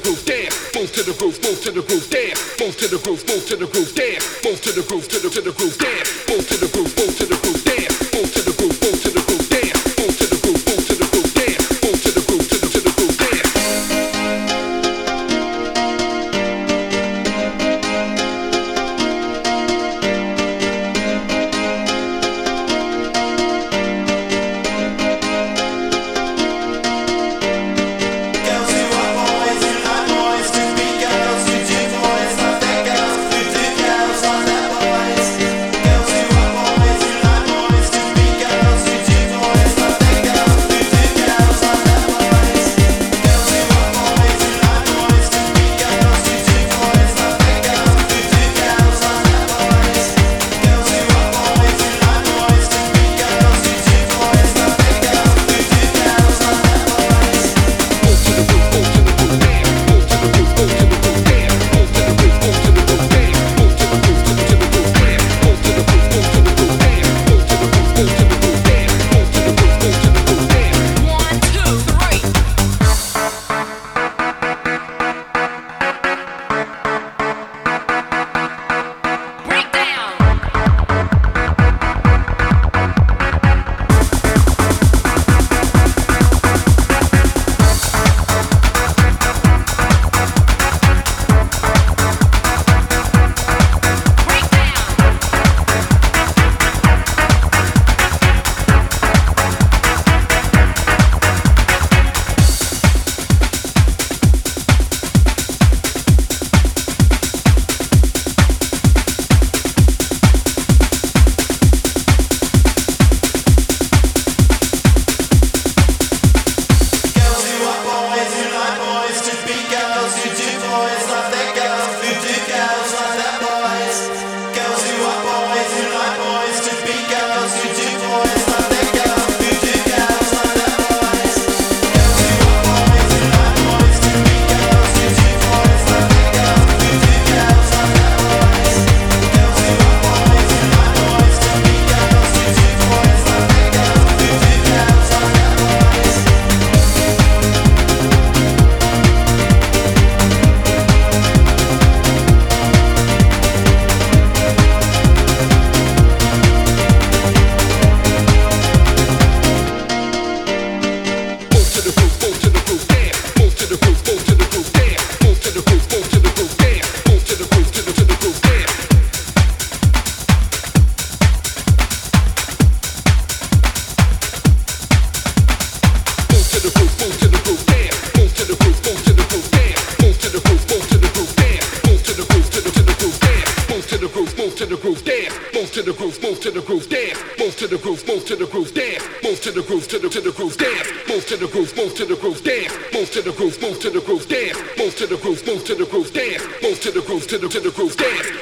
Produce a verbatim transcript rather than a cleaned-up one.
groove, dance. Move to the groove, move to the groove, dance. Move to the groove, move to the groove, dance. Move to the groove, to the to the groove, dance. Move to the groove, move to the groove, dance. Move to the groove, move to the groove, dance. Move to the groove, move to the groove, dance. Move to the groove, to the to the groove, dance. Move to the groove, to the to the groove, dance. Move to the groove, to the to the groove, dance.